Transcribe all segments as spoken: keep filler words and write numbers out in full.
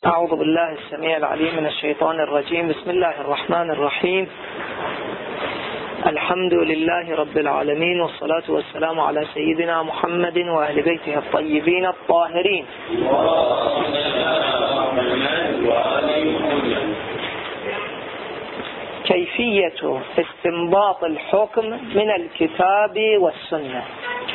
أعوذ بالله السميع العليم من الشيطان الرجيم. بسم الله الرحمن الرحيم. الحمد لله رب العالمين، والصلاة والسلام على سيدنا محمد وأهل بيته الطيبين الطاهرين. كيفية استنباط الحكم من الكتاب والسنة.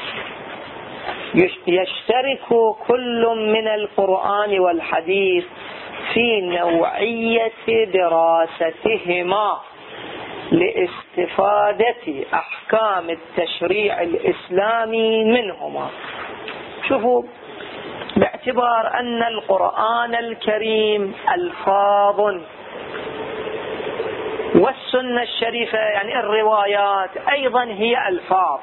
يشترك كل من القرآن والحديث في نوعية دراستهما لاستفادة أحكام التشريع الإسلامي منهما. شوفوا، باعتبار أن القرآن الكريم ألفاظ والسنة الشريفة يعني الروايات أيضا هي ألفاظ،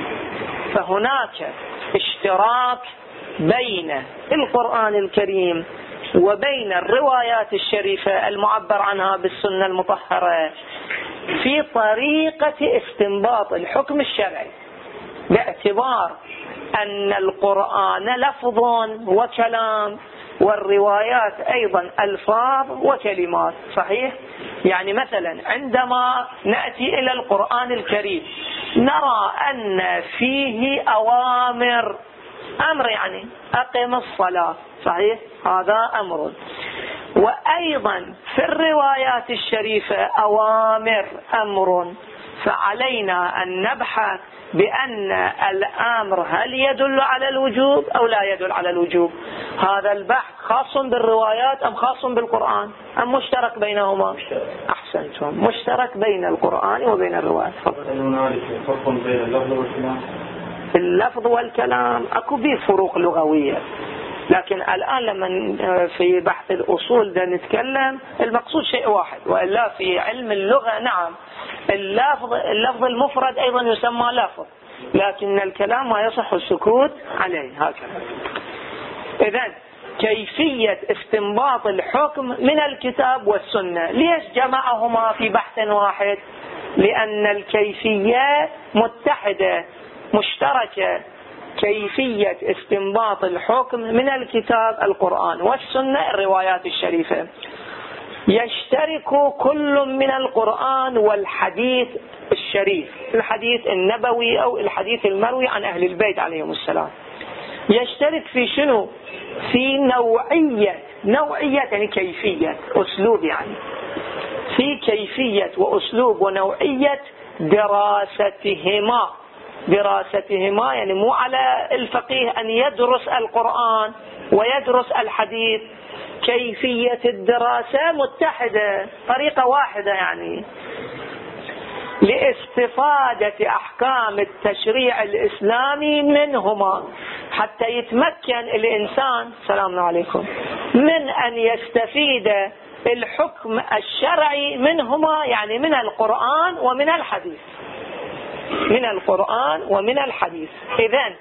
فهناك اشتراك بين القرآن الكريم وبين الروايات الشريفة المعبر عنها بالسنة المطهرة في طريقة استنباط الحكم الشرعي، باعتبار أن القرآن لفظ وكلام والروايات أيضا ألفاظ وكلمات. صحيح؟ يعني مثلا عندما نأتي إلى القرآن الكريم نرى أن فيه أوامر، أمر يعني أقم الصلاة، صحيح؟ هذا أمر. وأيضا في الروايات الشريفة أوامر، أمر. فعلينا أن نبحث بأن الأمر هل يدل على الوجوب أو لا يدل على الوجوب. هذا البحث خاص بالروايات أم خاص بالقرآن أم مشترك بينهما؟ أحسنتم، مشترك بين القرآن وبين الروايات. هنالك فرق بين اللفظ والكلام. اللفظ والكلام أكو به فروق لغوية، لكن الآن لما في بحث الأصول ده نتكلم المقصود شيء واحد، وإلا في علم اللغة نعم اللفظ اللفظ المفرد أيضا يسمى لفظ، لكن الكلام ما يصح السكوت عليه هكذا. إذن كيفية استنباط الحكم من الكتاب والسنة، ليش جمعهما في بحث واحد؟ لأن الكيفية متحدة مشتركة. كيفية استنباط الحكم من الكتاب القرآن والسنة الروايات الشريفة. يشترك كل من القرآن والحديث الشريف، الحديث النبوي أو الحديث المروي عن أهل البيت عليهم السلام. يشترك في شنو؟ في نوعية، نوعية يعني كيفية، أسلوب يعني، في كيفية وأسلوب ونوعية دراستهما. دراستهما يعني مو على الفقيه أن يدرس القرآن ويدرس الحديث، كيفية الدراسة متحدة، طريقة واحدة يعني، لاستفادة أحكام التشريع الإسلامي منهما، حتى يتمكن الإنسان سلام عليكم من أن يستفيد الحكم الشرعي منهما، يعني من القرآن ومن الحديث، من القرآن ومن الحديث. إذن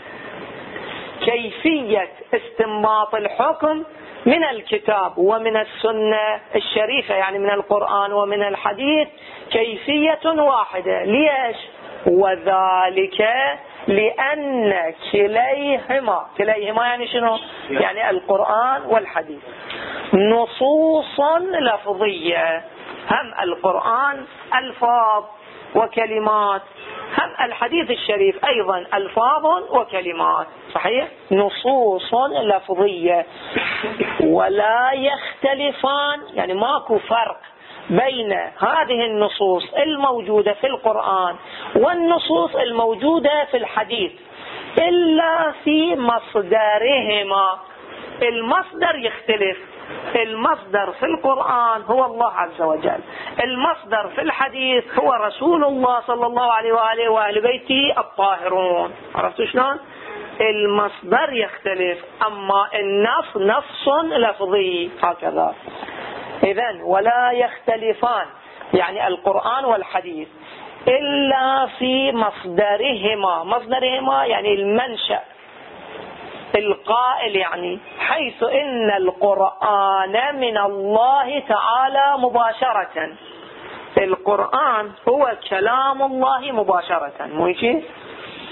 كيفية استنباط الحكم من الكتاب ومن السنة الشريفة يعني من القرآن ومن الحديث كيفية واحدة. ليش؟ وذلك لأن كليهما، كليهما يعني شنو؟ يعني القرآن والحديث نصوص لفظية، هم القرآن ألفاظ وكلمات، هم الحديث الشريف أيضا ألفاظ وكلمات، صحيح؟ نصوص لفظية ولا يختلفان، يعني ماكو فرق بين هذه النصوص الموجودة في القرآن والنصوص الموجودة في الحديث إلا في مصدرهما. المصدر يختلف، المصدر في القرآن هو الله عز وجل، المصدر في الحديث هو رسول الله صلى الله عليه وآله وآل بيته الطاهرون. عرفتوا شلون؟ المصدر يختلف، أما النص نص لفظي هكذا. إذن ولا يختلفان يعني القرآن والحديث إلا في مصدرهما. مصدرهما يعني المنشأ، القائل يعني، حيث إن القرآن من الله تعالى مباشرة. القرآن هو كلام الله مباشرة، مو هيك؟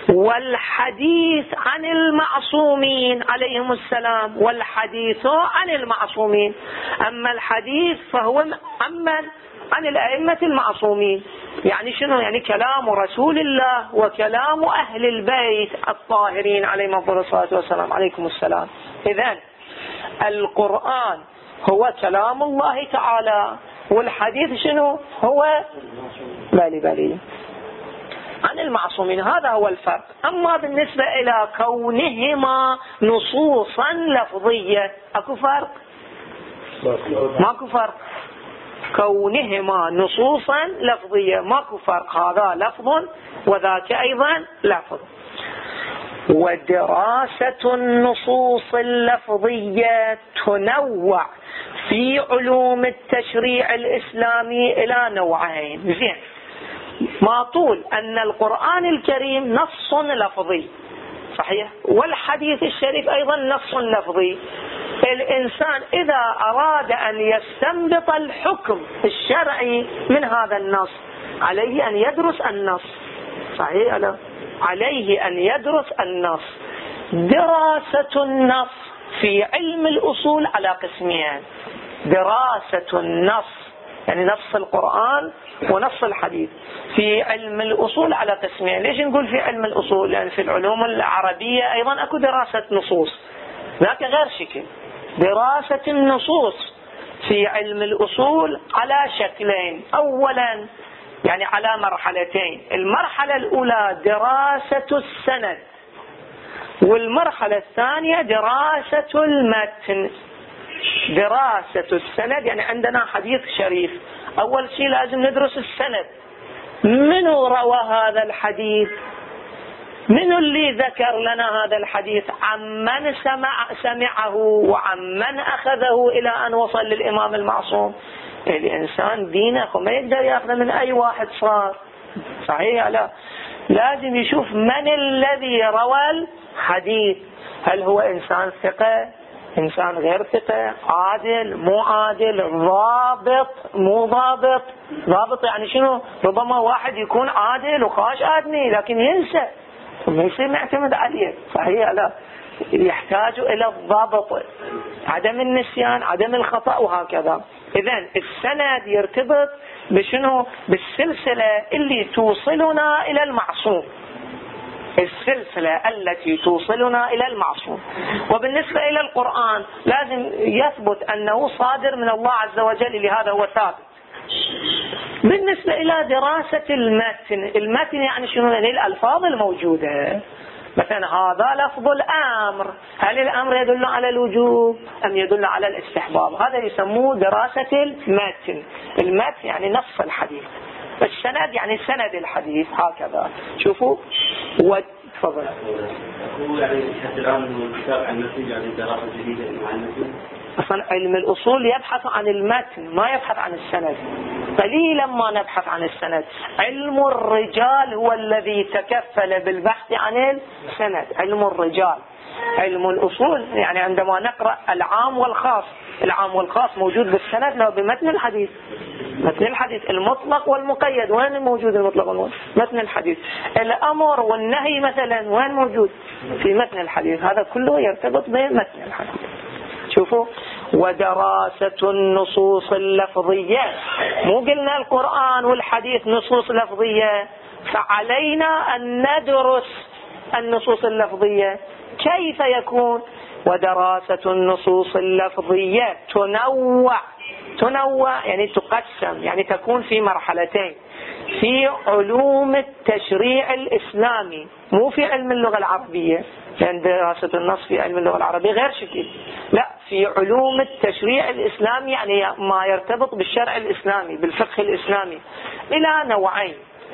والحديث عن المعصومين عليهم السلام، والحديث عن المعصومين. أما الحديث فهو أما عن الأئمة المعصومين، يعني شنو؟ يعني كلام رسول الله وكلام أهل البيت الطاهرين عليهم أفضل الصلاة والسلام عليكم السلام. إذن القرآن هو كلام الله تعالى، والحديث شنو؟ هو بالي بالي عن المعصومين. هذا هو الفرق. أما بالنسبة إلى كونهما نصوصا لفظية أكو فرق؟ ماكو فرق. كونهما نصوصا لفظية ماكو فرق، هذا لفظ وذاك أيضا لفظ. ودراسة النصوص اللفظية تنوع في علوم التشريع الإسلامي إلى نوعين. زين، ما طول أن القرآن الكريم نص لفظي صحيح، والحديث الشريف أيضا نص لفظي. الإنسان إذا أراد أن يستنبط الحكم الشرعي من هذا النص عليه أن يدرس النص صحيح، لا عليه أن يدرس النص. دراسة النص في علم الأصول على قسمين: دراسة النص يعني نص القرآن ونص الحديث في علم الأصول على قسمين. ليش نقول في علم الأصول؟ لأن في العلوم العربية أيضا أكو دراسة نصوص، ذاك غير شكل. دراسة النصوص في علم الأصول على شكلين: أولا يعني على مرحلتين. المرحلة الأولى دراسة السند، والمرحلة الثانية دراسة المتن. دراسة السند يعني عندنا حديث شريف، أول شيء لازم ندرس السند. من روى هذا الحديث؟ من اللي ذكر لنا هذا الحديث؟ عمن سمع سمعه وعمن أخذه إلى أن وصل للإمام المعصوم. الإنسان دينه ما يقدر يأخذ من أي واحد صار صحيح، لا لازم يشوف من الذي روى الحديث. هل هو إنسان ثقة، إنسان غير ثقة، عادل مو عادل، ضابط مو ضابط. ضابط يعني شنو؟ ربما واحد يكون عادل وخاش آدمي لكن ينسى، ما يصير نعتمد عليه صحيح، لا يحتاج إلى الضابط، عدم النسيان، عدم الخطأ وهكذا. إذن السند يرتبط بشنو؟ بالسلسلة اللي توصلنا إلى المعصوم، السلسلة التي توصلنا إلى المعصوم. وبالنسبة إلى القرآن لازم يثبت أنه صادر من الله عز وجل، لهذا هو ثابت. بالنسبة إلى دراسة المتن، المتن يعني شنو؟ يعني الألفاظ الموجودة. مثلا هذا لفظ الأمر، هل الأمر يدل على الوجوب أم يدل على الاستحباب؟ هذا يسموه دراسة المتن. المتن يعني نص الحديث، السند يعني سند الحديث، هكذا. شوفوا وتفضل. هو يعني حتى الآن الكتاب عن المتن يعني دراسة جديدة مع المتن. أصلا علم الأصول يبحث عن المتن ما يبحث عن السند، قليلا ما نبحث عن السند. علم الرجال هو الذي تكفل بالبحث عن السند، علم الرجال. علم الأصول يعني عندما نقرأ العام والخاص، العام والخاص موجود بالسند لو بمتن الحديث، متن الحديث. المطلق والمقيد وين موجود؟ المطلق والمقيد متن الحديث. الأمر والنهي مثلا وين موجود؟ في متن الحديث. هذا كله يرتبط بمتن الحديث. شوفوا، ودراسة النصوص اللفظية، مو قلنا القرآن والحديث نصوص لفظية، فعلينا أن ندرس النصوص اللفظية. كيف يكون؟ ودراسة النصوص اللفظية تنوع، تنوع يعني تقسم، يعني تكون في مرحلتين: في علوم التشريع الإسلامي، مو في علم اللغة العربية، لأن دراسة النص في علم اللغة العربية غير شكل، لا في علوم التشريع الإسلامي يعني ما يرتبط بالشرع الإسلامي بالفقه الإسلامي، إلى نوعين.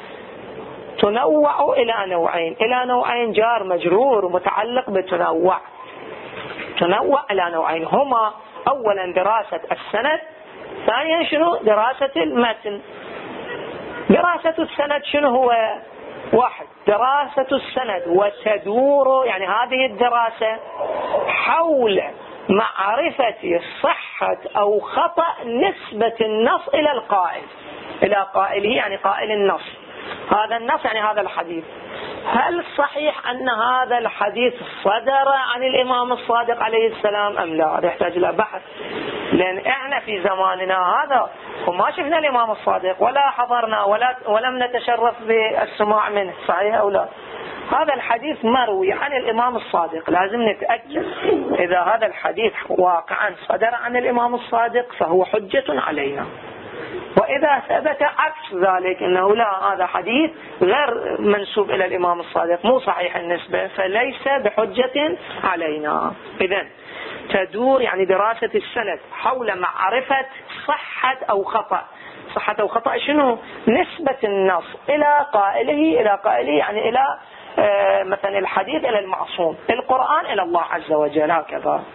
تنوع إلى نوعين، إلى نوعين جار مجرور متعلق بتنوع. تنوع إلى نوعين هما: أولا دراسة السند، ثانيا شنو؟ دراسة المتن. دراسة السند شنو هو؟ واحد، دراسة السند وتدور يعني هذه الدراسة حول معرفة صحة أو خطأ نسبة النص إلى القائل، إلى قائله يعني قائل النص. هذا النص يعني هذا الحديث. هل صحيح أن هذا الحديث صدر عن الإمام الصادق عليه السلام أم لا؟ هذا يحتاج إلى بحث، لأن إحنا في زماننا هذا وما شفنا الإمام الصادق ولا حضرنا ولا ولم نتشرف بالسماع منه، صحيح أو لا؟ هذا الحديث مروي عن الإمام الصادق، لازم نتأكد إذا هذا الحديث واقعا صدر عن الإمام الصادق فهو حجة علينا، وإذا ثبت عكس ذلك أنه لا هذا حديث غير منسوب إلى الإمام الصادق مو صحيح النسبة فليس بحجة علينا. إذن تدور يعني دراسة السند حول معرفة صحة أو خطأ. صحة أو خطأ شنو؟ نسبة النص إلى قائله إلى قائله يعني إلى آه مثلا الحديث إلى المعصوم، القرآن إلى الله عز وجل، هكذا.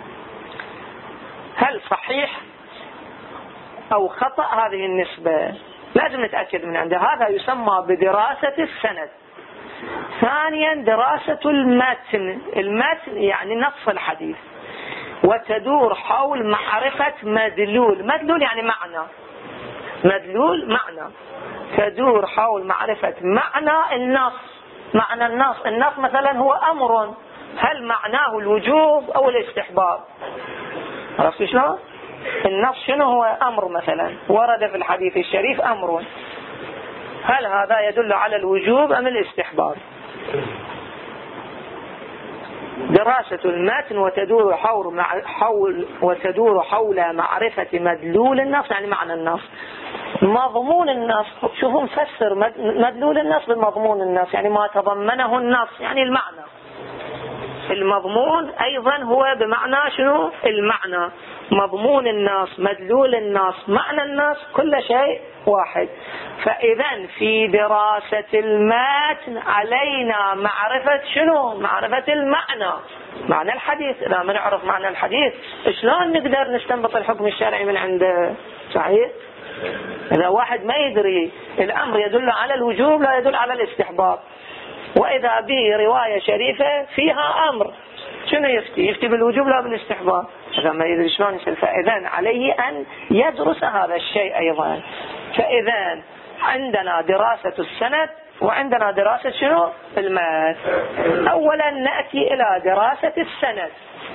هل صحيح أو خطأ هذه النسبة؟ لازم نتأكد من عنده. هذا يسمى بدراسة السند. ثانيا دراسة المتن. المتن يعني نص الحديث، وتدور حول معرفة مدلول. مدلول يعني معنى، مدلول معنى. تدور حول معرفة معنى النص. معنى النص، النص مثلا هو أمر، هل معناه الوجوب أو الاستحباب؟ عرفت شلون؟ النص شنو هو؟ أمر مثلا ورد في الحديث الشريف أمر، هل هذا يدل على الوجوب أم الاستحباب؟ دراسة المتن وتدور حول, مع حول وتدور حول معرفة مدلول النص يعني معنى النص. مضمون النص، شوفوا نفسر مدلول النص بمضمون النص يعني ما تضمنه النص يعني المعنى. المضمون أيضا هو بمعنى شنو؟ المعنى. مضمون النص، مدلول النص، معنى النص، كل شيء واحد. فإذا في دراسة المتن علينا معرفة شنو؟ معرفة المعنى، معنى الحديث. إذا ما نعرف معنى الحديث شلون نقدر نستنبط الحكم الشرعي من عنده؟ صحيح؟ إذا واحد ما يدري الأمر يدل على الوجوب لا يدل على الاستحباب، وإذا به رواية شريفة فيها أمر، شنو يفتي؟ يفتي بالوجوب لا بالاستحباب. إذا ما يدري شلون يصير. فإذا عليه أن يدرس هذا الشيء أيضا. فإذا عندنا دراسة السند وعندنا دراسة شنو؟ المتن. أولا نأتي إلى دراسة السند.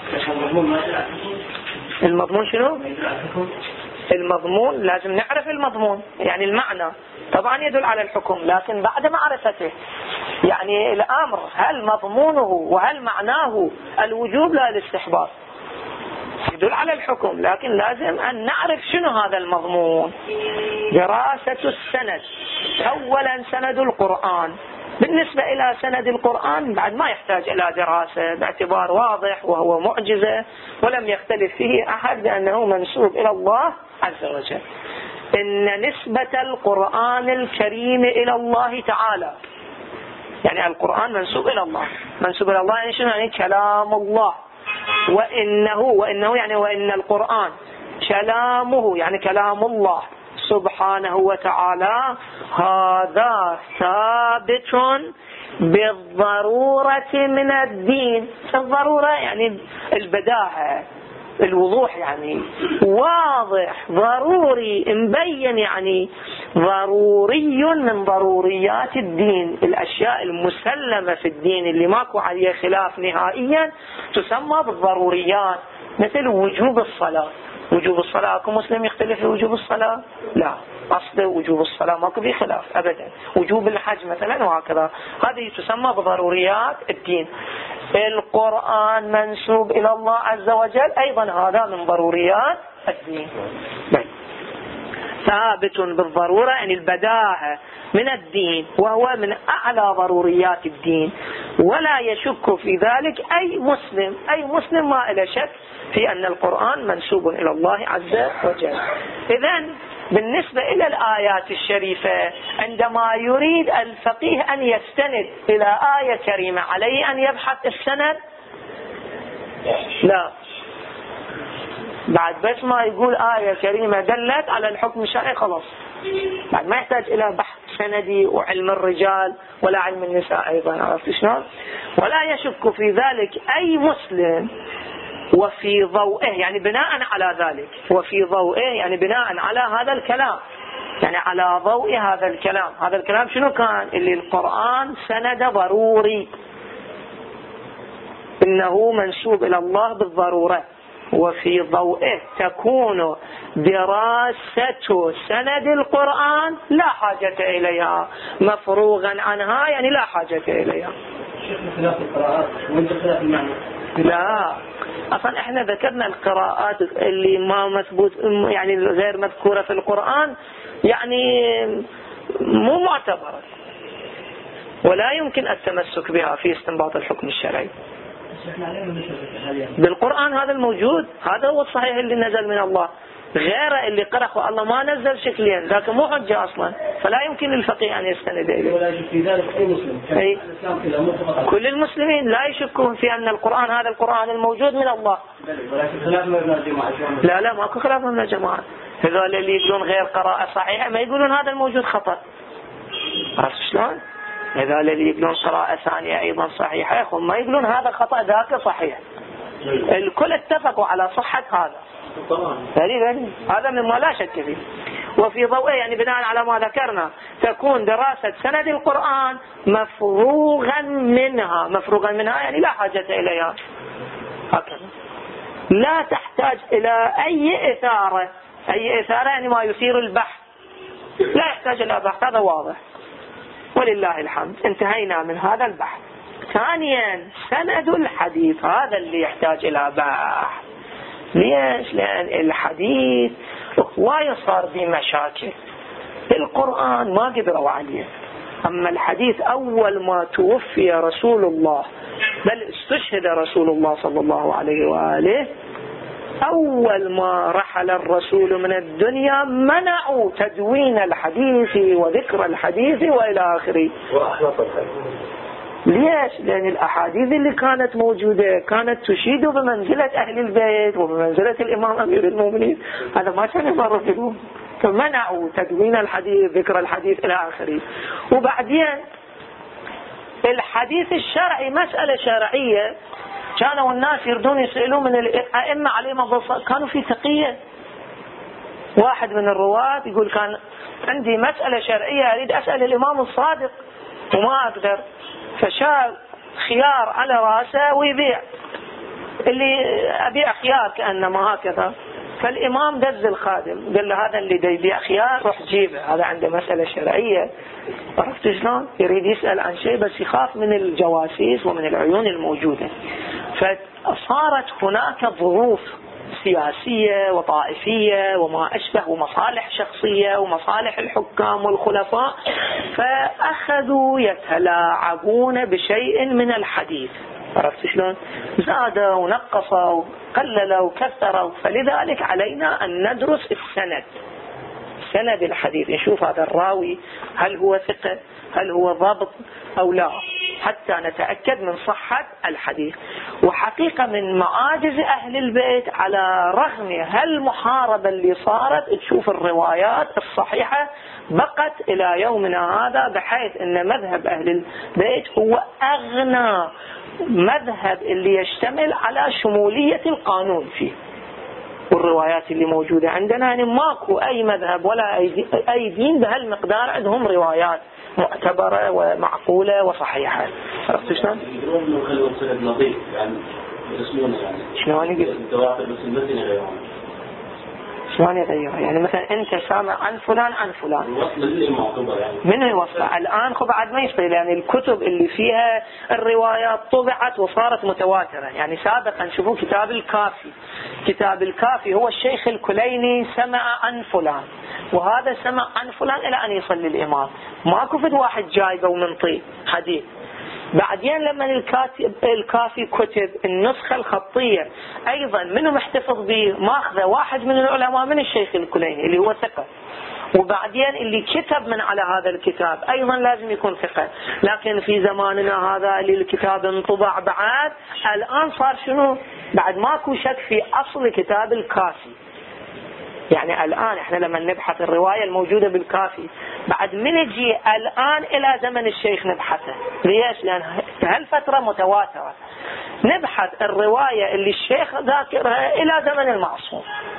المضمون شنو؟ المضمون لازم نعرف المضمون يعني المعنى، طبعا يدل على الحكم لكن بعد معرفته. يعني الأمر هل مضمونه وهل معناه الوجوب لا الاستحباب؟ يدل على الحكم لكن لازم أن نعرف شنو هذا المضمون. دراسة السند. أولا سند القرآن. بالنسبة إلى سند القرآن بعد ما يحتاج إلى دراسة باعتبار واضح وهو معجزة ولم يختلف فيه أحد بأنه منسوب إلى الله عز وجل. إن نسبة القرآن الكريم إلى الله تعالى يعني القرآن منسوب إلى الله. منسوب إلى الله يعني شنو؟ يعني كلام الله. وإنه وإنه يعني وإن القرآن كلامه يعني كلام الله سبحانه وتعالى. هذا ثابت بالضرورة من الدين. الضرورة يعني البداهة، الوضوح، يعني واضح ضروري مبين، يعني ضروري من ضروريات الدين. الأشياء المسلمة في الدين اللي ماكو عليها خلاف نهائيا تسمى بالضروريات. مثل وجوب الصلاة. وجوب الصلاة اكو مسلم يختلف في وجوب الصلاة؟ لا، أصل وجوب الصلاة ماكو فيه خلاف أبدا. وجوب الحج مثلا وهكذا، هذه تسمى بضروريات الدين. القرآن منسوب إلى الله عز وجل أيضا هذا من ضروريات الدين. ثابت بالضرورة يعني البداهة من الدين، وهو من أعلى ضروريات الدين، ولا يشك في ذلك أي مسلم. أي مسلم ما إلى شك في أن القرآن منسوب إلى الله عز وجل. إذن بالنسبة إلى الآيات الشريفة عندما يريد الفقيه أن يستند إلى آية كريمة عليه أن يبحث السند؟ لا، بعد بس ما يقول آية كريمة دلت على الحكم الشرعي خلاص، بعد ما يحتاج إلى بحث سندي وعلم الرجال ولا علم النساء أيضا. عرفت شلون؟ ولا يشك في ذلك أي مسلم. وفي ضوئه يعني بناء على ذلك، وفي ضوئه يعني بناء على هذا الكلام يعني على ضوء هذا الكلام. هذا الكلام شنو كان؟ اللي القرآن سند ضروري، إنه منسوب إلى الله بالضرورة، وفي ضوئه تكون دراسة سند القرآن لا حاجة إليها، مفروغا عنها يعني لا حاجة إليها. خلاف القراءات وانت خلاف المعنى. لا أصلا احنا ذكرنا القراءات اللي ما مثبوت يعني غير مذكورة في القرآن، يعني مو معتبرة ولا يمكن التمسك بها في استنباط الحكم الشرعي. بالقرآن هذا الموجود، هذا هو الصحيح اللي نزل من الله. غيره اللي قرأه الله ما نزل شكليا، ذاك مو حجة أصلا، فلا يمكن للفقيه أن يستند إليه. ولا يشك في ذلك أي مسلم. أي. كل المسلمين لا يشكون في أن القرآن هذا القرآن الموجود من الله. ولكن خلاف من الجماعة. لا لا ماكو خلاف من الجماعة. هذول اللي يقولون غير قراءة صحيحة ما يقولون هذا الموجود خطأ. عرفت شلون؟ هذول اللي يقولون قراءة ثانية أيضا صحيحة هم ما يقولون هذا خطأ ذاك صحيح. الكل اتفقوا على صحة هذا. غريب هذا مما لا شك فيه. وفي ضوءه يعني بناء على ما ذكرنا تكون دراسة سند القرآن مفروغا منها، مفروغا منها يعني لا حاجة إليها، هكذا لا تحتاج إلى أي إثارة. أي إثارة يعني ما يثير البحث، لا يحتاج إلى بحث، هذا واضح ولله الحمد، انتهينا من هذا البحث. ثانيا سند الحديث، هذا اللي يحتاج إلى بحث. ليش؟ لأن الحديث وايد صار به مشاكل، القرآن ما قدروا عليه. أما الحديث أول ما توفي رسول الله، بل استشهد رسول الله صلى الله عليه وآله، أول ما رحل الرسول من الدنيا منعوا تدوين الحديث وذكر الحديث وإلى آخره. وأحلط الحديث. ليش؟ لأن الأحاديث اللي كانت موجودة كانت تشيد بمنزلة أهل البيت وبمنزلة الإمام أمير المؤمنين، هذا ما كان يمر فيهم، فمنعوا تدوين الحديث ذكر الحديث إلى آخره. وبعدين الحديث الشرعي مسألة شرعية، كانوا الناس يردون يسألون من الأئمة عليهم الضصة، كانوا في تقية. واحد من الرواة يقول كان عندي مسألة شرعية أريد أسأل الإمام الصادق وما أقدر، فشال خيار على رأسه ويبيع، اللي أبيع خيار كأنما هكذا. فالإمام دز الخادم قال له هذا اللي دا يبيع خيار روح جيبه، هذا عنده مسألة شرعية. عرفت شلون؟ يريد يسأل عن شيء بس يخاف من الجواسيس ومن العيون الموجودة. فصارت هناك ظروف سياسية وطائفية وما أشبه ومصالح شخصية ومصالح الحكام والخلفاء، فأخذوا يتلاعبون بشيء من الحديث. عرفت شلون؟ زادوا ونقصوا قللوا وكثروا. فلذلك علينا أن ندرس السند، سند الحديث، نشوف هذا الراوي هل هو ثقة، هل هو ضابط أو لا، حتى نتأكد من صحة الحديث. وحقيقة من معاجز أهل البيت على رغم هالمحاربة اللي صارت، تشوف الروايات الصحيحة بقت إلى يومنا هذا، بحيث أن مذهب أهل البيت هو أغنى مذهب اللي يشتمل على شمولية القانون فيه. والروايات اللي موجودة عندنا يعني ماكو أي مذهب ولا أي دين بهالمقدار عندهم روايات معتبرة ومعقولة وصحيحة. عرفت شلون؟ يقولون إنه خلوا سند نظيف يعني يرسمونه يعني. شلون يقول؟ الدواخل بس المتن يغيرون. شلون يغيرها؟ يعني مثلا أنت سامع عن فلان عن فلان. الوصل اللي معتبر يعني. من يوصله؟ الآن خب بعد ما يصير، يعني الكتب اللي فيها الروايات طبعت وصارت متواترة. يعني سابقا شوفوا كتاب الكافي، كتاب الكافي هو الشيخ الكليني سمع عن فلان وهذا سمع عن فلان إلى أن يصلي الإمام، ماكو فد واحد جايبه ومنطي حديث. بعدين لما الكاتب الكافي كتب النسخة الخطية أيضا منه محتفظ به ماخذه واحد من العلماء من الشيخ الكليني اللي هو ثقة، وبعدين اللي كتب من على هذا الكتاب أيضا لازم يكون ثقة. لكن في زماننا هذا اللي الكتاب انطبع بعد، الآن صار شنو؟ بعد ماكو شك في أصل كتاب الكافي. يعني الآن احنا لما نبحث الرواية الموجودة بالكافي بعد من يجي الآن إلى زمن الشيخ نبحثه. ليش؟ لأن هالفترة متواترة. نبحث الرواية اللي الشيخ ذاكرها إلى زمن المعصوم.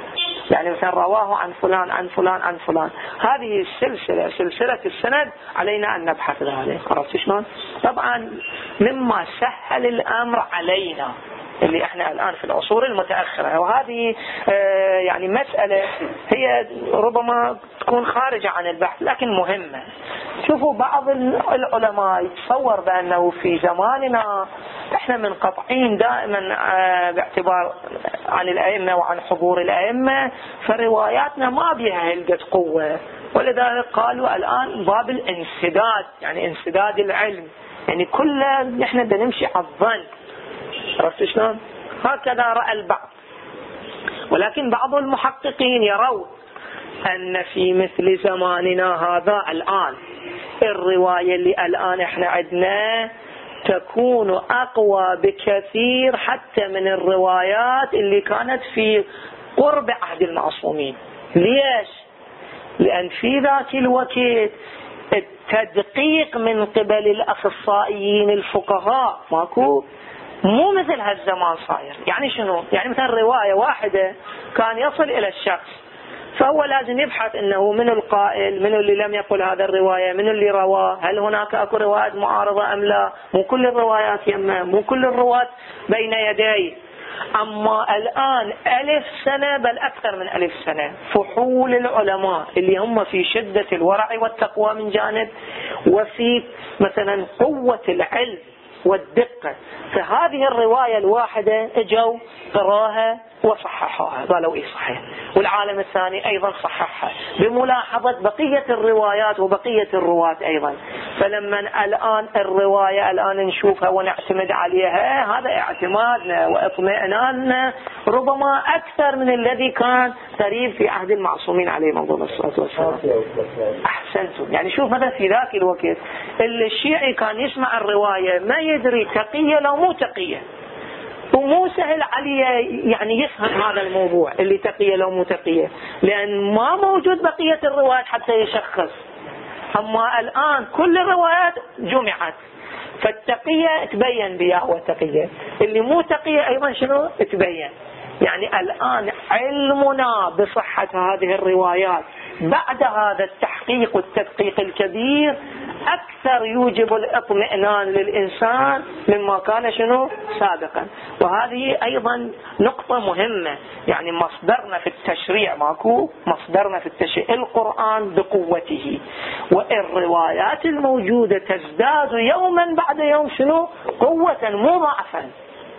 يعني مثلا رواه عن فلان عن فلان عن فلان، هذه السلسلة سلسلة السند علينا أن نبحث ذلك. عرفت شلون؟ طبعا مما سهل الأمر علينا اللي احنا الآن في العصور المتأخرة، وهذه اه يعني مسألة هي ربما تكون خارجة عن البحث لكن مهمة. شوفوا بعض العلماء يتصور بأنه في زماننا احنا منقطعين دائما اه باعتبار عن الأئمة وعن حضور الأئمة، فرواياتنا ما بها هلقة قوة، ولذلك قالوا الآن باب الانسداد، يعني انسداد العلم، يعني كله نحن بنمشي على الظن. عرفت شلون؟ هكذا رأى البعض. ولكن بعض المحققين يرون أن في مثل زماننا هذا الآن الرواية اللي الآن احنا عندنا تكون أقوى بكثير حتى من الروايات اللي كانت في قرب عهد المعصومين. ليش؟ لأن في ذاك الوقت التدقيق من قبل الأخصائيين الفقهاء ماكو، مو مثل هالزمان صاير. يعني شنو؟ يعني مثلا رواية واحدة كان يصل إلى الشخص، فهو لازم يبحث انه من القائل، من اللي لم يقل هذا الرواية، من اللي رواه، هل هناك اكو روايات معارضة ام لا، مو كل الروايات يمه، مو كل الرواة بين يديه. اما الان الف سنة بل اكثر من الف سنة فحول العلماء اللي هم في شدة الورع والتقوى من جانب، وفي مثلا قوة العلم والدقة، فهذه الرواية الواحدة اجوا قراها وصححوها قالوا ايه صحيح، والعالم الثاني ايضا صححها بملاحظة بقية الروايات وبقية الرواة ايضا. فلما الان الرواية الان نشوفها ونعتمد عليها، هذا اعتمادنا واطمئناننا ربما اكثر من الذي كان قريب في عهد المعصومين عليهم افضل الصلاة والسلام. احسنتم. يعني شوف مثلا في ذاك الوقت الشيعي كان يسمع الرواية ما يدري تقية لو مو تقية، ومو سهل عليه يعني يفهم هذا الموضوع اللي تقية لو مو تقية، لأن ما موجود بقية الروايات حتى يشخص. أما الآن كل الروايات جمعت، فالتقية تبين بها والتقية، اللي مو تقية أيضا شنو تبين. يعني الآن علمنا بصحة هذه الروايات بعد هذا التحقيق والتدقيق الكبير أكثر يوجب الاطمئنان للإنسان مما كان شنو سابقا. وهذه أيضا نقطة مهمة. يعني مصدرنا في التشريع ماكو، مصدرنا في التشريع القرآن بقوته، والروايات الموجودة تزداد يوما بعد يوم شنو قوة مو ضعفا،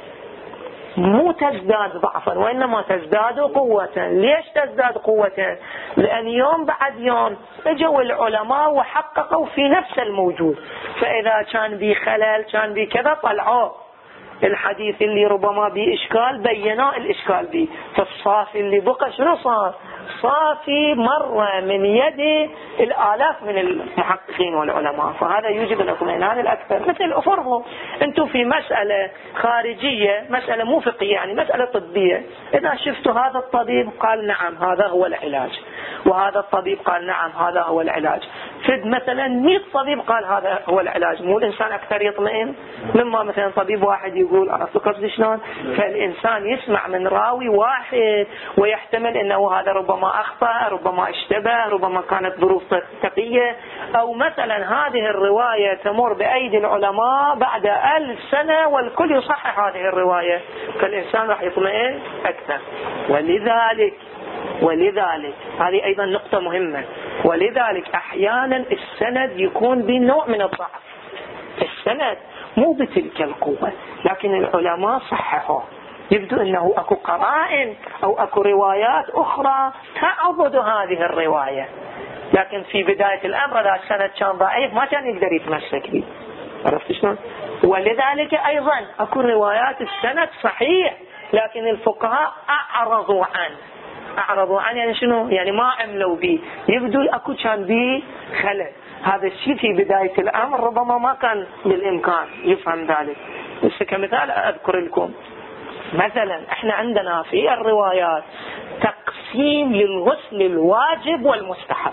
مو تزداد ضعفا وإنما تزداد قوة. ليش تزداد قوة؟ لأن يوم بعد يوم اجوا العلماء وحققوا في نفس الموجود، فإذا كان بي خلل كان بي كذا طلعوه. الحديث اللي ربما بي إشكال بيناه الإشكال بي، فالصافي اللي بقى شنو صار؟ صافي مرة من يد الآلاف من المحققين والعلماء. فهذا يوجب الاطمئنان الأكثر. مثل أفرضوا أنتم في مسألة خارجية، مسألة مو فقهية، يعني مسألة طبية، إذا شفتوا هذا الطبيب قال نعم هذا هو العلاج، وهذا الطبيب قال نعم هذا هو العلاج، فد مثلا مئة طبيب قال هذا هو العلاج، مو الإنسان أكثر يطمئن مما مثلا طبيب واحد يقول. عرفتوا قصدي شلون؟ فالإنسان يسمع من راوي واحد ويحتمل أنه هذا ربما أخطأ، ربما اشتبه، ربما كانت ظروف تقية، أو مثلا هذه الرواية تمر بأيدي العلماء بعد ألف سنة والكل يصحح هذه الرواية، فالإنسان راح يطمئن أكثر. ولذلك ولذلك هذه أيضا نقطة مهمة، ولذلك أحيانا السند يكون بنوع من الضعف. السند مو بتلك القوة، لكن العلماء صححوه، يبدو أنه أكو قرائن أو أكو روايات أخرى تعضد هذه الرواية، لكن في بداية الأمر إذا السند كان ضعيف ما كان يقدر يتمسك به. عرفت شلون؟ ولذلك أيضا أكو روايات السند صحيح لكن الفقهاء أعرضوا عنه. أعرضوا عنه يعني شنو؟ يعني ما عملوا به، يبدو أكو كان به خلل. هذا الشيء في بداية الأمر ربما ما كان بالإمكان يفهم ذلك. بس كمثال أذكر لكم مثلا احنا عندنا في الروايات تقسيم للغسل الواجب والمستحب،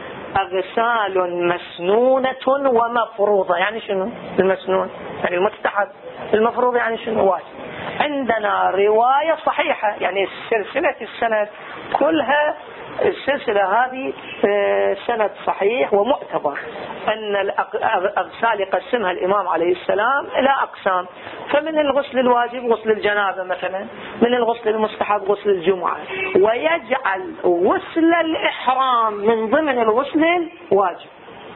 أغسال مسنونة ومفروضة. يعني شنو المسنون؟ يعني المستحب. المفروض يعني شنو؟ واجب. عندنا رواية صحيحة يعني سلسلة السند كلها السلسلة هذه سند صحيح ومعتبر أن الأغسال يقسمها الإمام عليه السلام إلى أقسام. فمن الغسل الواجب غسل الجنابة مثلا، من الغسل المستحب غسل الجمعة، ويجعل غسل الإحرام من ضمن الغسل الواجب.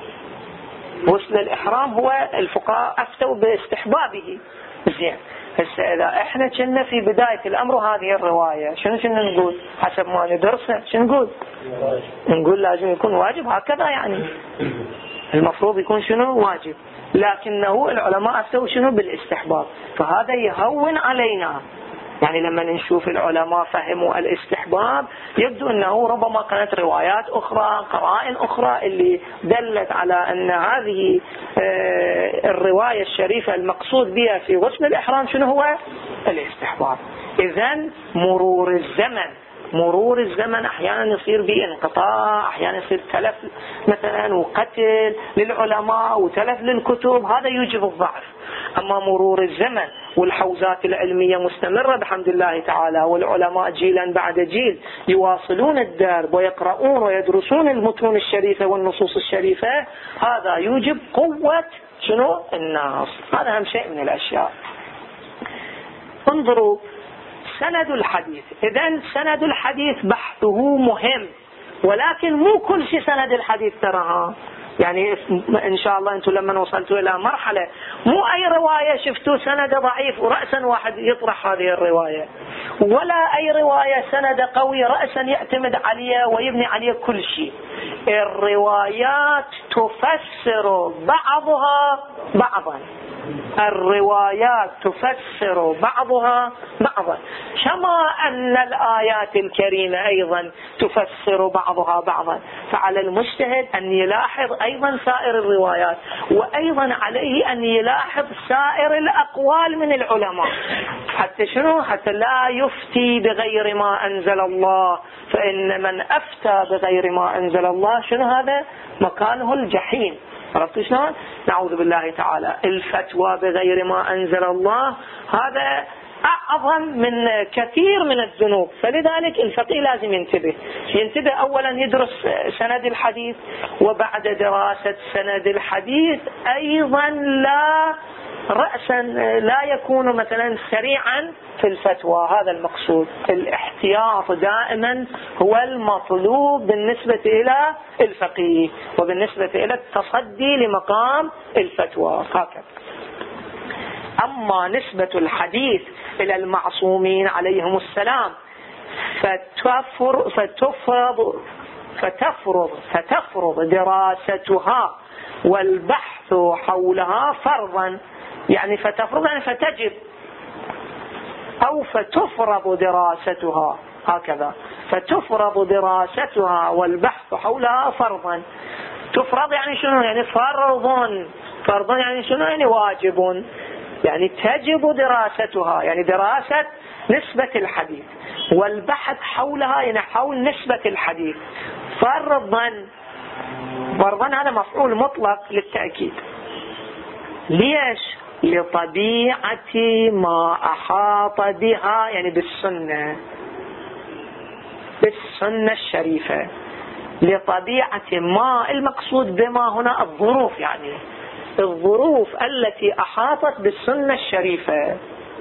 غسل الإحرام هو الفقهاء أفتوا باستحبابه. زين، هسه إذا إحنا كنا في بداية الأمر هذه الرواية شنو كنا نقول حسب ما ندرسه؟ شنو نقول؟ نقول لازم يكون واجب هكذا، يعني المفروض يكون شنو واجب، لكنه العلماء أفتوا شنو بالاستحباب. فهذا يهون علينا، يعني لما نشوف العلماء فهموا الاستحباب يبدو أنه ربما كانت روايات أخرى قرائن أخرى اللي دلت على أن هذه الرواية الشريفة المقصود بها في غسل الإحرام شنو هو الاستحباب. إذن مرور الزمن مرور الزمن أحيانا يصير بانقطاع، أحيانا يصير تلف مثلا وقتل للعلماء وتلف للكتب، هذا يوجب الضعف. أما مرور الزمن والحوزات العلمية مستمرة بحمد الله تعالى، والعلماء جيلا بعد جيل يواصلون الدرب ويقرؤون ويدرسون المتون الشريفة والنصوص الشريفة، هذا يوجب قوة شنو الناس. هذا أهم شيء من الأشياء. انظروا سند الحديث. إذن سند الحديث بحثه مهم، ولكن مو كل شيء سند الحديث تراها. يعني إن شاء الله أنتم لما وصلتوا إلى مرحلة مو أي رواية شفتوا سند ضعيف ورأسا واحد يطرح هذه الرواية، ولا أي رواية سند قوي رأسا يعتمد عليها ويبني عليها كل شيء. الروايات تفسر بعضها بعضا، الروايات تفسر بعضها بعضا، كما أن الآيات الكريمة أيضا تفسر بعضها بعضا. فعلى المجتهد أن يلاحظ أيضا سائر الروايات، وأيضا عليه أن يلاحظ سائر الأقوال من العلماء، حتى شنو؟ حتى لا يفتي بغير ما أنزل الله، فإن من أفتى بغير ما أنزل الله شنو هذا؟ مكانه الجحيم. عرفتوا شلون؟ نعوذ بالله تعالى. الفتوى بغير ما أنزل الله هذا أعظم من كثير من الذنوب. فلذلك الفقيه لازم ينتبه ينتبه أولا يدرس سند الحديث، وبعد دراسة سند الحديث أيضا لا رأسا لا يكون مثلا سريعا في الفتوى. هذا المقصود. الاحتياط دائما هو المطلوب بالنسبة إلى الفقيه وبالنسبة إلى التصدي لمقام الفتوى هكذا. أما نسبة الحديث إلى المعصومين عليهم السلام فتفر فتفرض فتفرض فتفرض دراستها والبحث حولها فرضا، يعني فتفرض يعني فتجب، أو فتفرض دراستها هكذا، فتفرض دراستها والبحث حولها فرضا. تفرض يعني شنو؟ يعني فرض. فرض يعني شنو؟ يعني واجب، يعني تجب دراستها، يعني دراسة نسبة الحديث، والبحث حولها يعني حول نسبة الحديث. فرضا فرضا هذا مفعول مطلق للتأكيد. ليش؟ لطبيعة ما أحاط بها، يعني بالسنة بالسنة الشريفة. لطبيعة ما، المقصود بما هنا الظروف، يعني الظروف التي أحاطت بالسنة الشريفة.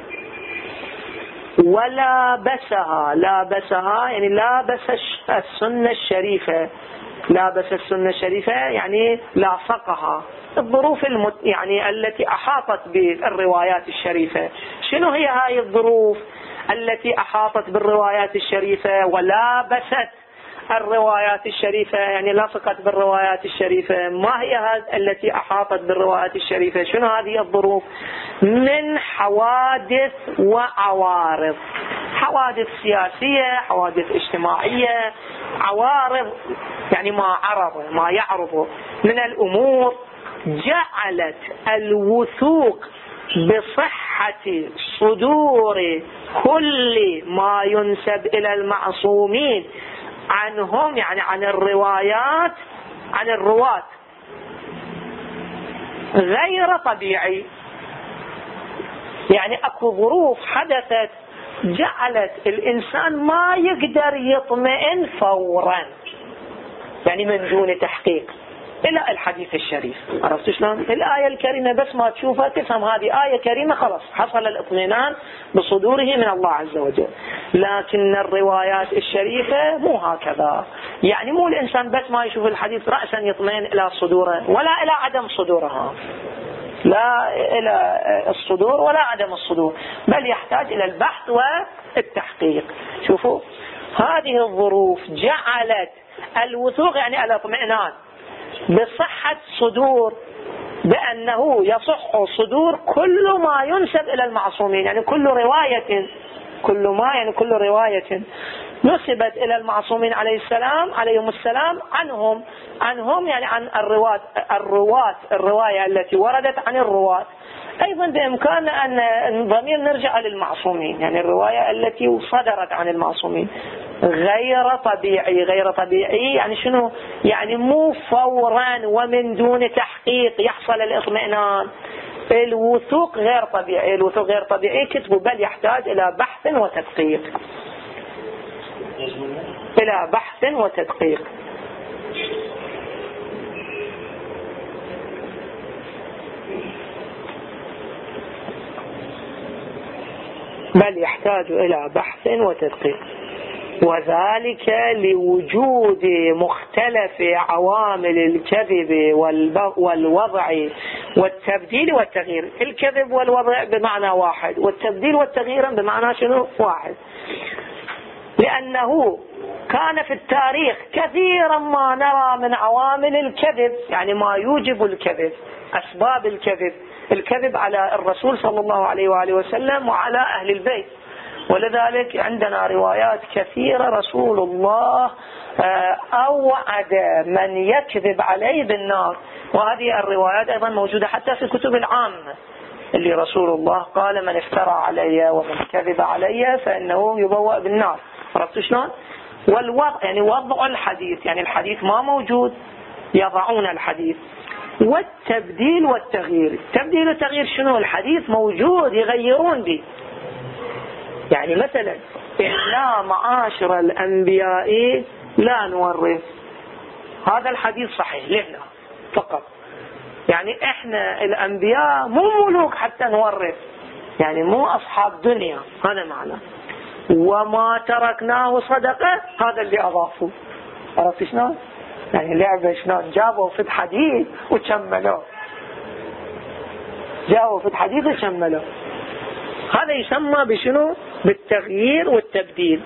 ولابسها، لابسها يعني لابس السنة الشريفة، لابس السنة الشريفة يعني لاصقها. الظروف المت... يعني التي أحاطت بالروايات الشريفة. شنو هي هاي الظروف التي أحاطت بالروايات الشريفة ولابست الروايات الشريفة، يعني لصقت بالروايات الشريفة؟ ما هي هذه التي أحاطت بالروايات الشريفة؟ شنو هذه الظروف؟ من حوادث وعوارض. حوادث سياسية، حوادث اجتماعية، عوارض يعني ما عرض ما يعرض من الأمور، جعلت الوثوق بصحة صدور كل ما ينسب إلى المعصومين عنهم، يعني عن الروايات عن الرواة، غير طبيعي. يعني اكو ظروف حدثت جعلت الإنسان ما يقدر يطمئن فورا، يعني من دون تحقيق، إلى الحديث الشريف. عرفت شلون؟ الآية الكريمة بس ما تشوفها تفهم هذه آية كريمة، خلاص حصل الاطمئنان بصدوره من الله عز وجل. لكن الروايات الشريفة مو هكذا، يعني مو الإنسان بس ما يشوف الحديث رأسا يطمئن إلى صدوره ولا إلى عدم صدورها، لا إلى الصدور ولا عدم الصدور، بل يحتاج إلى البحث والتحقيق. شوفوا هذه الظروف جعلت الوثوق يعني الاطمئنان بصحة صدور، بأنه يصح صدور كل ما ينسب إلى المعصومين، يعني كل رواية كل ما يعني كل رواية نسبت إلى المعصومين عليه السلام عليهم السلام عنهم عنهم يعني عن الرواة الرواة الرواية التي وردت عن الرواة. أيضا بإمكاننا أن الضمير نرجع للمعصومين، يعني الرواية التي صدرت عن المعصومين غير طبيعي. غير طبيعي يعني شنو؟ يعني مو فورا ومن دون تحقيق يحصل الاطمئنان. الوثوق غير طبيعي، الوثوق غير طبيعي كتبوا، بل يحتاج إلى بحث وتدقيق، إلى بحث وتدقيق. بل يحتاج إلى بحث وتدقيق، وذلك لوجود مختلف عوامل الكذب والوضع والتبديل والتغيير. الكذب والوضع بمعنى واحد، والتبديل والتغيير بمعنى شنو؟ واحد. لأنه كان في التاريخ كثيرا ما نرى من عوامل الكذب، يعني ما يوجب الكذب، أسباب الكذب، الكذب على الرسول صلى الله عليه وآله وسلم وعلى أهل البيت. ولذلك عندنا روايات كثيرة رسول الله أوعد من يكذب عليه بالنار، وهذه الروايات أيضا موجودة حتى في الكتب العامة، اللي رسول الله قال من افترى علي ومن كذب علي فإنه يبوأ بالنار. عرفت شلون؟ والوضع يعني وضع الحديث، يعني الحديث ما موجود يضعون الحديث. والتبديل والتغيير، التبديل والتغيير شنو؟ الحديث موجود يغيرون به. يعني مثلا إحنا معاشر الأنبياء لا نورث، هذا الحديث صحيح لنا فقط، يعني إحنا الأنبياء مو ملوك حتى نورث، يعني مو أصحاب دنيا، هذا معنى. وما تركناه صدقة، هذا اللي أضافه. عرفت شلون؟ يعني لعبة شلون جابوا في الحديث وكملوا، جابوا في الحديث وكملوا. هذا يسمى بشنو؟ بالتغيير والتبديل.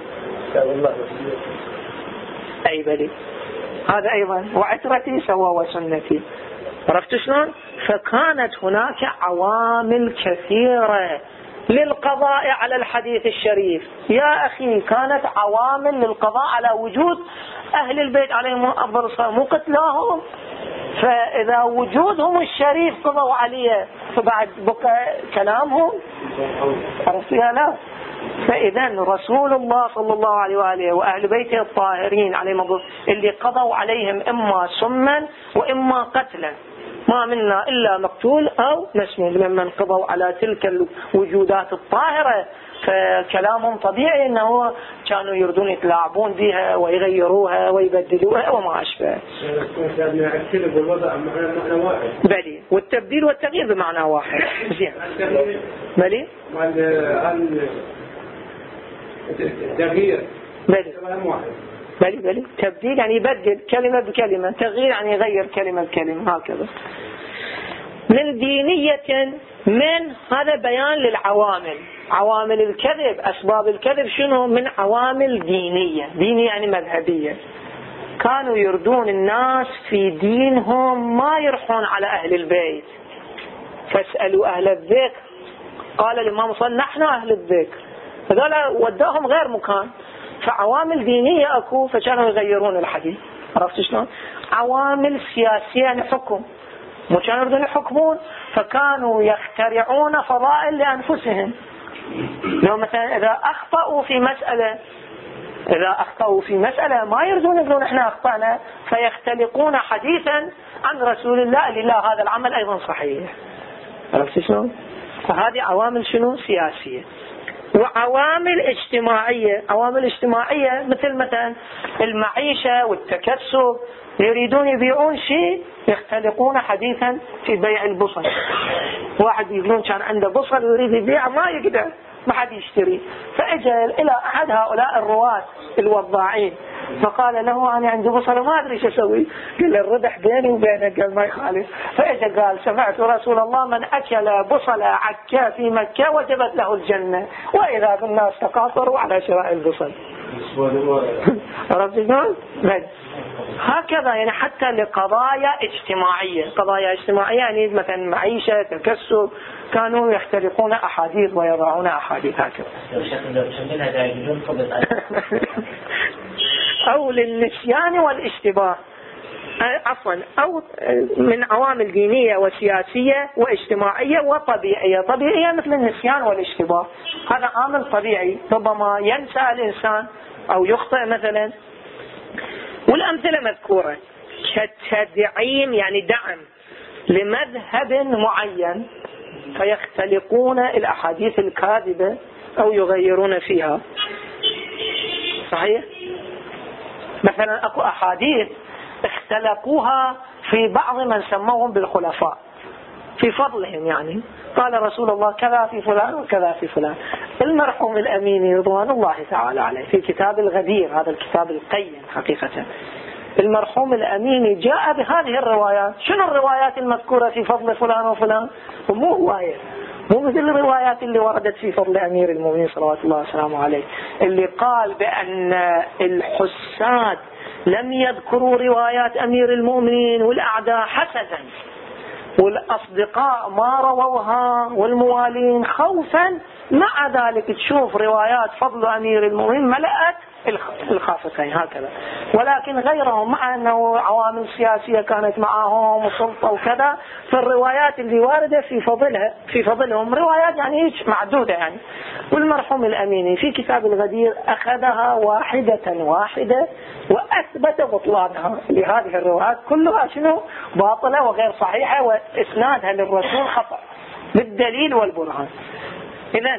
أي بلي هذا أيضا وعترتي سوا وسنتي. عرفت شلون؟ فكانت هناك عوامل كثيرة للقضاء على الحديث الشريف. يا أخي كانت عوامل للقضاء على وجود أهل البيت عليهم أفضل الصلاة، مو قتلاهم. فإذا وجودهم الشريف قضوا عليه فبعد بقى كلامهم. عرفت يا لا؟ فإذا رسول الله صلى الله عليه وآله وأهل بيته الطاهرين عليهم اللي قضوا عليهم إما سما وإما قتلا، ما منا إلا مقتول أو مسموم لمن قضوا على تلك الوجودات الطاهرة. فكلامهم طبيعي أنه كانوا يردون يتلاعبون بها ويغيروها ويبدلوها وما أشبه. بلي والتبديل والتغيير بمعنى واحد. زين بلي تغيير بلي بلي بلي تبديل يعني يبدل كلمة بكلمة، تغيير يعني يغير كلمة بكلمة، هكذا. من دينية، من هذا بيان للعوامل، عوامل الكذب، أسباب الكذب شنو؟ من عوامل دينية. دينية يعني مذهبية. كانوا يردون الناس في دينهم ما يرحون على أهل البيت. فاسألوا أهل الذكر، قال الإمام صلى الله عليه وسلم نحن أهل الذكر، فقال وداهم غير مكان. فعوامل دينية أكو، فكانوا يغيرون الحديث. عرفت شلون؟ عوامل سياسية يعني حكم، مو كانوا يردون يحكمون، فكانوا يخترعون فضائل لأنفسهم. لو مثلا إذا أخطأوا في مسألة إذا أخطأوا في مسألة ما يردون يقولون إحنا أخطأنا، فيختلقون حديثا عن رسول الله اللي لا هذا العمل أيضا صحيح. عرفت شلون؟ فهذه عوامل شنو؟ سياسية. وعوامل اجتماعية. عوامل اجتماعية مثل مثلا المعيشة والتكسب، يريدون يبيعون شيء يختلقون حديثا في بيع البصل. واحد يقولون كان عنده بصل ويريد يبيع ما يقدر، ما حد يشتري، فاجى الى احد هؤلاء الرواة الوضاعين فقال له انا عندي بصل وما ادري شو اسوي. قال له الربح بيني وبينك، قال ما يخالف. فاجى قال سمعت رسول الله من اكل بصل عكا في مكة وجبت له الجنة، واذا بالناس تقاطروا على شراء البصل. عرفت شلون؟ هكذا يعني حتى لقضايا اجتماعية. قضايا اجتماعية يعني مثلا معيشة، تكسب، كانوا يختلقون أحاديث ويضعون أحاديث هكذا. أو للنسيان والاشتباه، عفوا أو من عوامل دينية وسياسية واجتماعية وطبيعية. طبيعية مثل النسيان والاشتباه، هذا عامل طبيعي، ربما ينسى الإنسان أو يخطئ مثلا. والأمثلة مذكورة كتدعيم يعني دعم لمذهب معين فيختلقون الأحاديث الكاذبة أو يغيرون فيها. صحيح؟ مثلا أكو أحاديث اختلقوها في بعض من سموهم بالخلفاء في فضلهم، يعني قال رسول الله كذا في فلان وكذا في فلان. المرحوم الأميني رضوان الله تعالى عليه في كتاب الغدير، هذا الكتاب القيم حقيقة، المرحوم الأميني جاء بهذه الروايات. شنو الروايات المذكورة في فضل فلان وفلان؟ ومو هواية، مو مثل الروايات اللي وردت في فضل أمير المؤمنين صلوات الله وسلامه عليه، اللي قال بأن الحساد لم يذكروا روايات أمير المؤمنين والأعداء حسدا، والأصدقاء ما رووها والموالين خوفا. مع ذلك تشوف روايات فضل أمير المؤمنين ملأت الخافتين هكذا. ولكن غيرهم مع أنه عوامل سياسية كانت معهم وسلطة وكذا، فالروايات اللي واردة في فضلها في فضلهم روايات يعني معدودة يعني. والمرحوم الأميني في كتاب الغدير أخذها واحدة واحدة وأثبت بطلانها لهذه الروايات كلها شنو باطلة وغير صحيحة، وإسنادها للرسول خطأ بالدليل والبرهان. إذن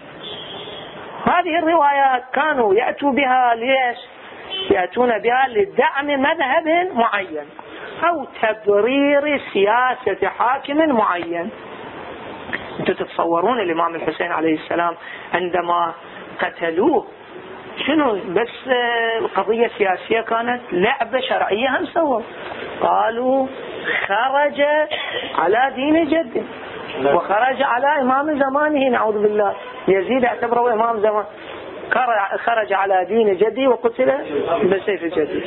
هذه الروايات كانوا يأتوا بها ليش؟ يأتون بها لدعم مذهب معين أو تبرير سياسة حاكم معين. أنتم تتصورون الإمام الحسين عليه السلام عندما قتلوه شنو بس القضية السياسية كانت لعبة شرعية هم سووا، قالوا خرج على دين جده وخرج على إمام زمانه نعوذ بالله، يزيد اعتبره إمام زمان، خرج على دين جدي وقتل بسيف جدي.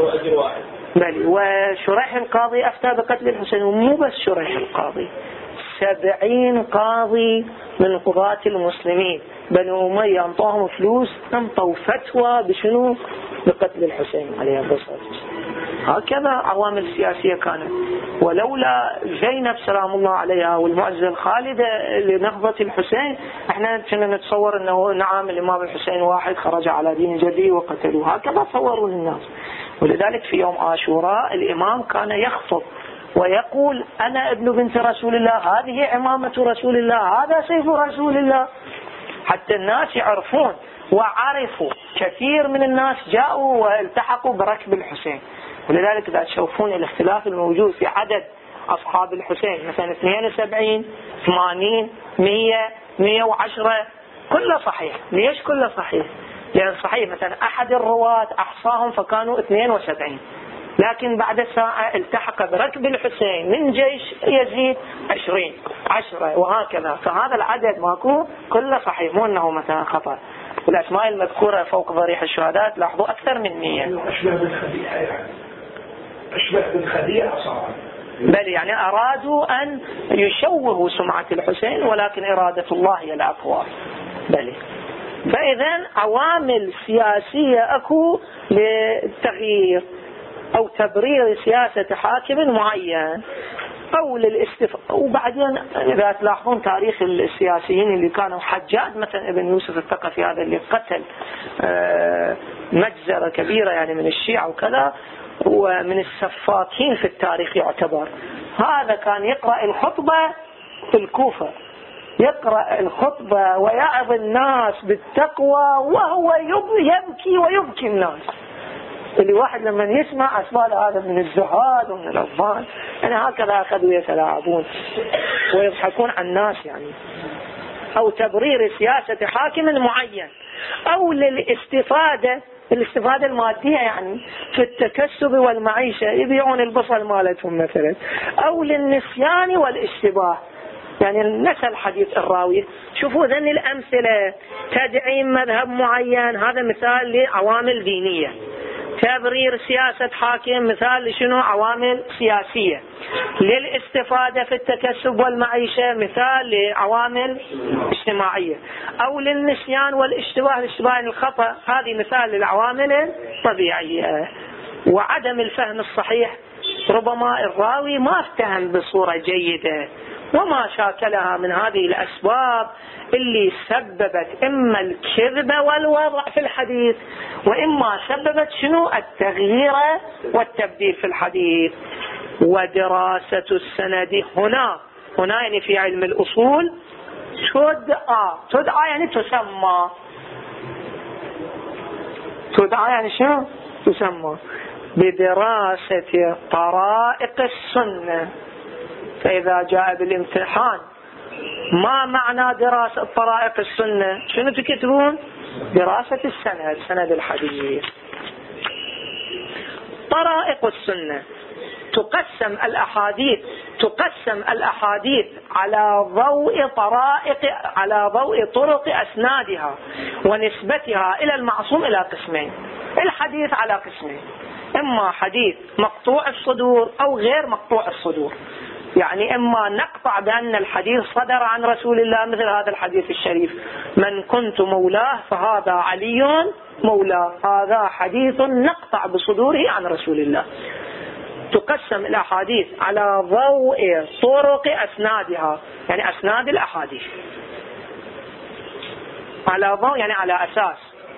بل وشريح القاضي أفتى بقتل الحسين، ومو بس شريح القاضي، سبعين قاضي من قضاة المسلمين بنو أمية أنطوهم فلوس أنطوا فتوى بشنو؟ بقتل الحسين عليه الصلاة والسلام. هكذا عوامل سياسية كانت. ولولا زينب سلام الله عليها والمعزة الخالدة لنهضة الحسين احنا كنا نتصور انه نعم الامام الحسين واحد خرج على دين جدي وقتلوه، هكذا تصوروا للناس. ولذلك في يوم عاشوراء الامام كان يخطب ويقول انا ابن بنت رسول الله، هذه عمامة رسول الله، هذا سيف رسول الله، حتى الناس يعرفون. وعرفوا كثير من الناس جاءوا والتحقوا بركب الحسين. ولذلك إذا تشوفون الاختلاف الموجود في عدد أصحاب الحسين مثلا اثنين وسبعين ثمانين مية مية وعشرة كله صحيح. ليش كله صحيح؟ لأن صحيح مثلا أحد الرواة أحصاهم فكانوا اثنين وسبعين، لكن بعد ساعة التحق بركب الحسين من جيش يزيد عشرين عشرة وهكذا. فهذا العدد ماكو كله صحيح، مو أنه مثلا خطأ. والأسماء المذكورة فوق ضريح الشهادات لاحظوا أكثر من مية. أشبه بالخديعة يعني أشبه بالخديعة صار. بل يعني أرادوا أن يشوهوا سمعة الحسين، ولكن إرادة الله هي الأقوى. بل فإذا عوامل سياسية أكو للتغيير أو تبرير سياسة حاكم معين أو للاستفاء. وبعدين إذا تلاحظون تاريخ السياسيين اللي كانوا، حجاج مثلا ابن يوسف الثقفي هذا اللي قتل مجزرة كبيرة يعني من الشيعة وكذا، ومن السفاكين في التاريخ يعتبر. هذا كان يقرأ الخطبة في الكوفة يقرأ الخطبة ويعظ الناس بالتقوى وهو يبكي ويبكي الناس. اللي واحد لما يسمع أسباب هذا من الزهاد ومن الأطفال يعني هكذا أخذوا يتلاعبون ويضحكون على الناس يعني. أو تبرير سياسة حاكم معين أو للاستفادة الاستفادة المادية يعني في التكسب والمعيشة، يبيعون البصل مالتهم مثلا، أو للنسيان والاشتباه يعني نسى الحديث الراوي. شوفوا ذن الأمثلة، تدعيم مذهب معين هذا مثال لعوامل دينية، تبرير سياسة حاكم مثال لشنو عوامل سياسية، للاستفادة في التكسب والمعيشة مثال لعوامل اجتماعية، أو للنسيان والاشتباه الاشتباه الخطأ هذه مثال للعوامل الطبيعية. وعدم الفهم الصحيح ربما الراوي ما افتهم بصورة جيدة وما شاكلها من هذه الأسباب اللي سببت إما الكذب والوضع في الحديث وإما سببت شنو التغيير والتبديل في الحديث. ودراسة السند هنا هنا يعني في علم الأصول تدعى تدعى يعني تسمى تدعى يعني شنو تسمى بدراسة طرائق السنة. فإذا جاء بالامتحان ما معنى دراسة طرائق السنة شنو تكتبون؟ دراسة السند سند الحديث. طرائق السنة تقسم الأحاديث تقسم الأحاديث على ضوء طرائق على ضوء طرق أسنادها ونسبتها إلى المعصوم إلى قسمين. الحديث على قسمين، إما حديث مقطوع الصدور أو غير مقطوع الصدور، يعني إما نقطع بأن الحديث صدر عن رسول الله مثل هذا الحديث الشريف من كنت مولاه فهذا علي مولاه، هذا حديث نقطع بصدوره عن رسول الله. تقسم الأحاديث على ضوء طرق أسنادها يعني أسناد الأحاديث، على ضوء يعني على أساس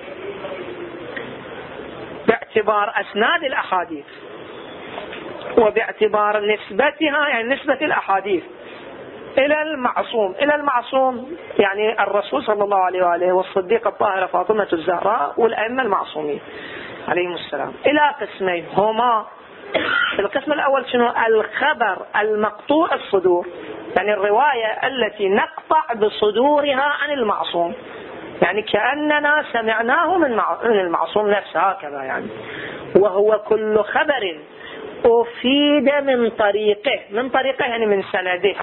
باعتبار أسناد الأحاديث وباعتبار نسبتها يعني نسبة الأحاديث إلى المعصوم إلى المعصوم يعني الرسول صلى الله عليه وآله والصديقة الطاهرة فاطمة الزهراء والأئمة المعصومين عليهم السلام إلى قسمين هما. القسم الأول شنو؟ الخبر المقطوع الصدور يعني الرواية التي نقطع بصدورها عن المعصوم، يعني كأننا سمعناه من المعصوم نفسه هكذا يعني. وهو كل خبر أفيد من طريقه من طريقه يعني من سنده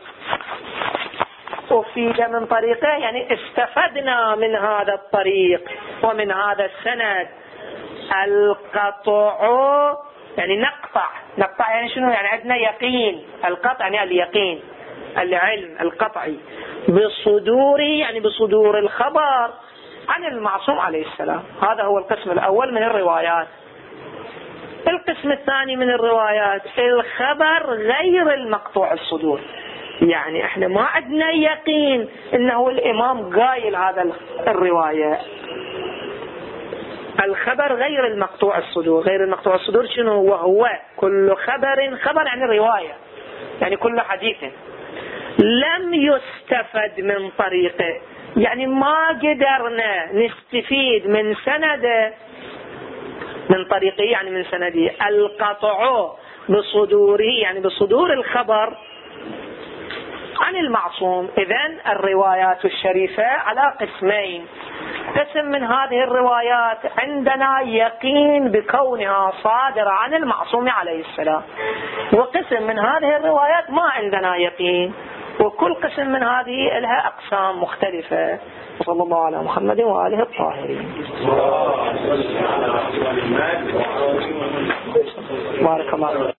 أفيد من طريقه يعني استفدنا من هذا الطريق ومن هذا السند. القطع يعني نقطع نقطع يعني شنو؟ يعني عندنا يقين. القطع يعني اليقين العلم القطعي بصدور يعني بصدور الخبر عن المعصوم عليه السلام. هذا هو القسم الأول من الروايات. القسم الثاني من الروايات الخبر غير المقطوع الصدور، يعني احنا ما عندنا يقين انه الامام قايل هذا الرواية. الخبر غير المقطوع الصدور. غير المقطوع الصدور شنو؟ وهو كل خبر خبر يعني رواية يعني كل حديث لم يستفد من طريقه، يعني ما قدرنا نستفيد من سنده من طريقه يعني من سنده. القطع بصدوره يعني بصدور الخبر عن المعصوم. إذن الروايات الشريفة على قسمين، قسم من هذه الروايات عندنا يقين بكونها صادرة عن المعصوم عليه السلام، وقسم من هذه الروايات ما عندنا يقين، وكل قسم من هذه لها أقسام مختلفة. صلى الله على محمد وآله الطاهرين. بارك الله.